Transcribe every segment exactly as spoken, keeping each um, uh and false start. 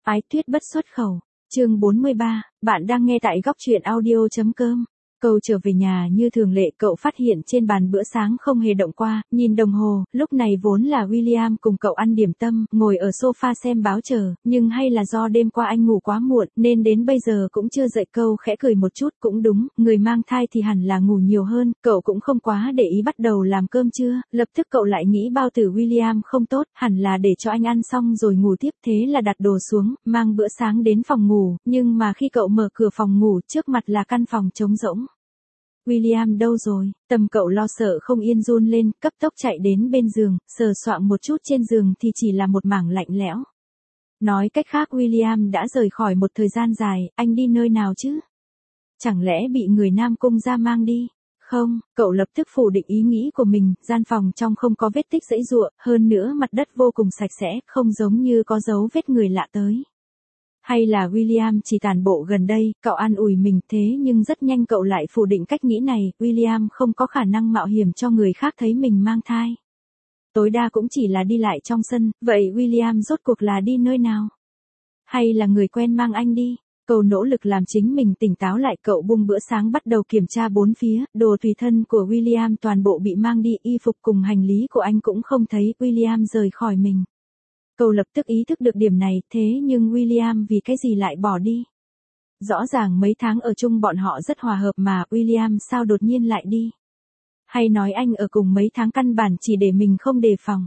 Ái Tuyết bất xuất khẩu. Chương bốn mươi ba, bạn đang nghe tại góc truyện audio chấm com. Cầu trở về nhà như thường lệ, cậu phát hiện trên bàn bữa sáng không hề động qua, nhìn đồng hồ, lúc này vốn là William cùng cậu ăn điểm tâm, ngồi ở sofa xem báo chờ, nhưng hay là do đêm qua anh ngủ quá muộn, nên đến bây giờ cũng chưa dậy. Câu khẽ cười một chút, cũng đúng, người mang thai thì hẳn là ngủ nhiều hơn, cậu cũng không quá để ý. Bắt đầu làm cơm trưa, lập tức cậu lại nghĩ bao tử William không tốt, hẳn là để cho anh ăn xong rồi ngủ tiếp, thế là đặt đồ xuống, mang bữa sáng đến phòng ngủ, nhưng mà khi cậu mở cửa phòng ngủ, trước mặt là căn phòng trống rỗng. William đâu rồi? Tâm cậu lo sợ không yên run lên, cấp tốc chạy đến bên giường, sờ soạng một chút trên giường thì chỉ là một mảng lạnh lẽo. Nói cách khác William đã rời khỏi một thời gian dài, anh đi nơi nào chứ? Chẳng lẽ bị người Nam Cung ra mang đi? Không, cậu lập tức phủ định ý nghĩ của mình, gian phòng trong không có vết tích giãy giụa, hơn nữa mặt đất vô cùng sạch sẽ, không giống như có dấu vết người lạ tới. Hay là William chỉ tản bộ gần đây, cậu an ủi mình, thế nhưng rất nhanh cậu lại phủ định cách nghĩ này, William không có khả năng mạo hiểm cho người khác thấy mình mang thai. Tối đa cũng chỉ là đi lại trong sân, vậy William rốt cuộc là đi nơi nào? Hay là người quen mang anh đi? Cậu nỗ lực làm chính mình tỉnh táo lại, cậu buông bữa sáng bắt đầu kiểm tra bốn phía, đồ tùy thân của William toàn bộ bị mang đi, y phục cùng hành lý của anh cũng không thấy, William rời khỏi mình. Cậu lập tức ý thức được điểm này, thế nhưng William vì cái gì lại bỏ đi? Rõ ràng mấy tháng ở chung bọn họ rất hòa hợp mà, William sao đột nhiên lại đi? Hay nói anh ở cùng mấy tháng căn bản chỉ để mình không đề phòng?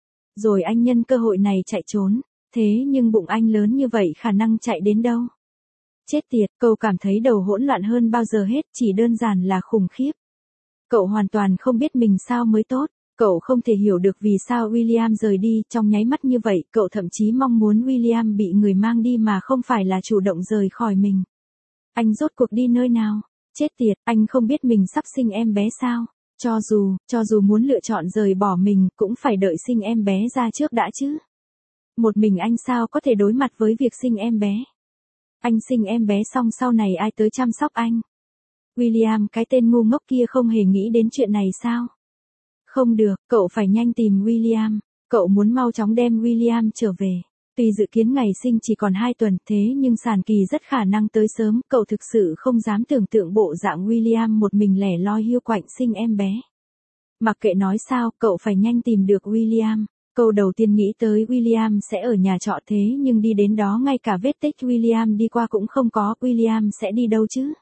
Rồi anh nhân cơ hội này chạy trốn, thế nhưng bụng anh lớn như vậy khả năng chạy đến đâu? Chết tiệt, cậu cảm thấy đầu hỗn loạn hơn bao giờ hết, chỉ đơn giản là khủng khiếp. Cậu hoàn toàn không biết mình sao mới tốt. Cậu không thể hiểu được vì sao William rời đi trong nháy mắt như vậy, cậu thậm chí mong muốn William bị người mang đi mà không phải là chủ động rời khỏi mình. Anh rốt cuộc đi nơi nào? Chết tiệt, anh không biết mình sắp sinh em bé sao? Cho dù, cho dù muốn lựa chọn rời bỏ mình, cũng phải đợi sinh em bé ra trước đã chứ. Một mình anh sao có thể đối mặt với việc sinh em bé? Anh sinh em bé xong sau này ai tới chăm sóc anh? William, cái tên ngu ngốc kia không hề nghĩ đến chuyện này sao? Không được, cậu phải nhanh tìm William. Cậu muốn mau chóng đem William trở về. Tuy dự kiến ngày sinh chỉ còn hai tuần, thế nhưng sản kỳ rất khả năng tới sớm. Cậu thực sự không dám tưởng tượng bộ dạng William một mình lẻ loi hiu quạnh sinh em bé. Mặc kệ nói sao, cậu phải nhanh tìm được William. Câu đầu tiên nghĩ tới William sẽ ở nhà trọ, thế nhưng đi đến đó ngay cả vết tích William đi qua cũng không có. William sẽ đi đâu chứ?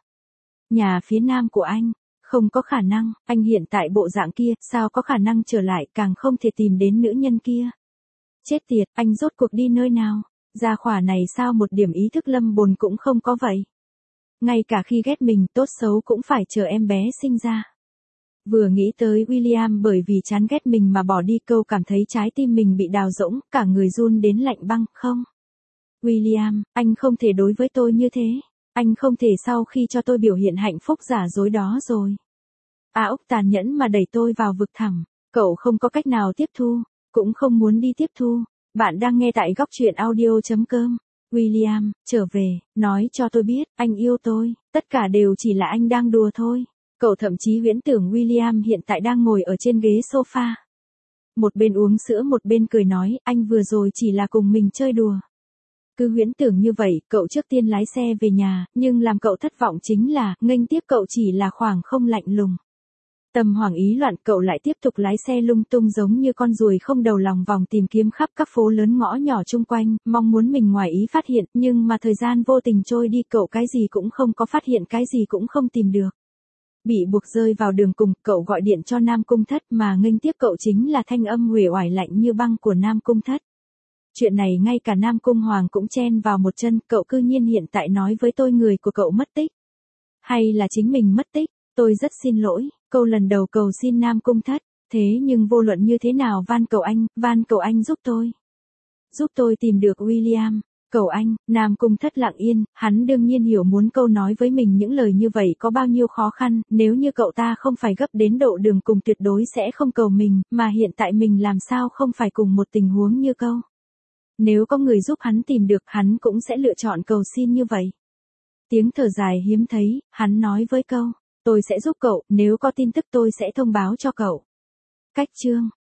Nhà phía nam của anh. Không có khả năng, anh hiện tại bộ dạng kia, sao có khả năng trở lại, càng không thể tìm đến nữ nhân kia. Chết tiệt, anh rốt cuộc đi nơi nào? Gia khỏa này sao một điểm ý thức lâm bồn cũng không có vậy? Ngay cả khi ghét mình, tốt xấu cũng phải chờ em bé sinh ra. Vừa nghĩ tới William bởi vì chán ghét mình mà bỏ đi, câu cảm thấy trái tim mình bị đào rỗng, cả người run đến lạnh băng. Không. William, anh không thể đối với tôi như thế. Anh không thể sau khi cho tôi biểu hiện hạnh phúc giả dối đó rồi. A Úc tàn nhẫn mà đẩy tôi vào vực thẳm. Cậu không có cách nào tiếp thu, cũng không muốn đi tiếp thu. Bạn đang nghe tại góc truyện audio chấm com. William, trở về, nói cho tôi biết, anh yêu tôi, tất cả đều chỉ là anh đang đùa thôi. Cậu thậm chí huyễn tưởng William hiện tại đang ngồi ở trên ghế sofa. Một bên uống sữa một bên cười nói, anh vừa rồi chỉ là cùng mình chơi đùa. Cứ huyễn tưởng như vậy, cậu trước tiên lái xe về nhà, nhưng làm cậu thất vọng chính là, nghênh tiếp cậu chỉ là khoảng không lạnh lùng. Tâm hoảng ý loạn, cậu lại tiếp tục lái xe lung tung giống như con ruồi không đầu lòng vòng tìm kiếm khắp các phố lớn ngõ nhỏ chung quanh, mong muốn mình ngoài ý phát hiện, nhưng mà thời gian vô tình trôi đi, cậu cái gì cũng không có phát hiện, cái gì cũng không tìm được. Bị buộc rơi vào đường cùng, cậu gọi điện cho Nam Cung Thất mà nghênh tiếp cậu chính là thanh âm uể oải lạnh như băng của Nam Cung Thất. Chuyện này ngay cả Nam Cung Hoàng cũng chen vào một chân, cậu cư nhiên hiện tại nói với tôi người của cậu mất tích. Hay là chính mình mất tích, tôi rất xin lỗi, câu lần đầu cầu xin Nam Cung Thất, thế nhưng vô luận như thế nào van cầu anh, van cầu anh giúp tôi. Giúp tôi tìm được William, cầu anh, Nam Cung Thất lặng yên, hắn đương nhiên hiểu muốn câu nói với mình những lời như vậy có bao nhiêu khó khăn, nếu như cậu ta không phải gấp đến độ đường cùng tuyệt đối sẽ không cầu mình, mà hiện tại mình làm sao không phải cùng một tình huống như câu. Nếu có người giúp hắn tìm được, hắn cũng sẽ lựa chọn cầu xin như vậy. Tiếng thở dài hiếm thấy, hắn nói với câu, tôi sẽ giúp cậu, nếu có tin tức tôi sẽ thông báo cho cậu. Cách chương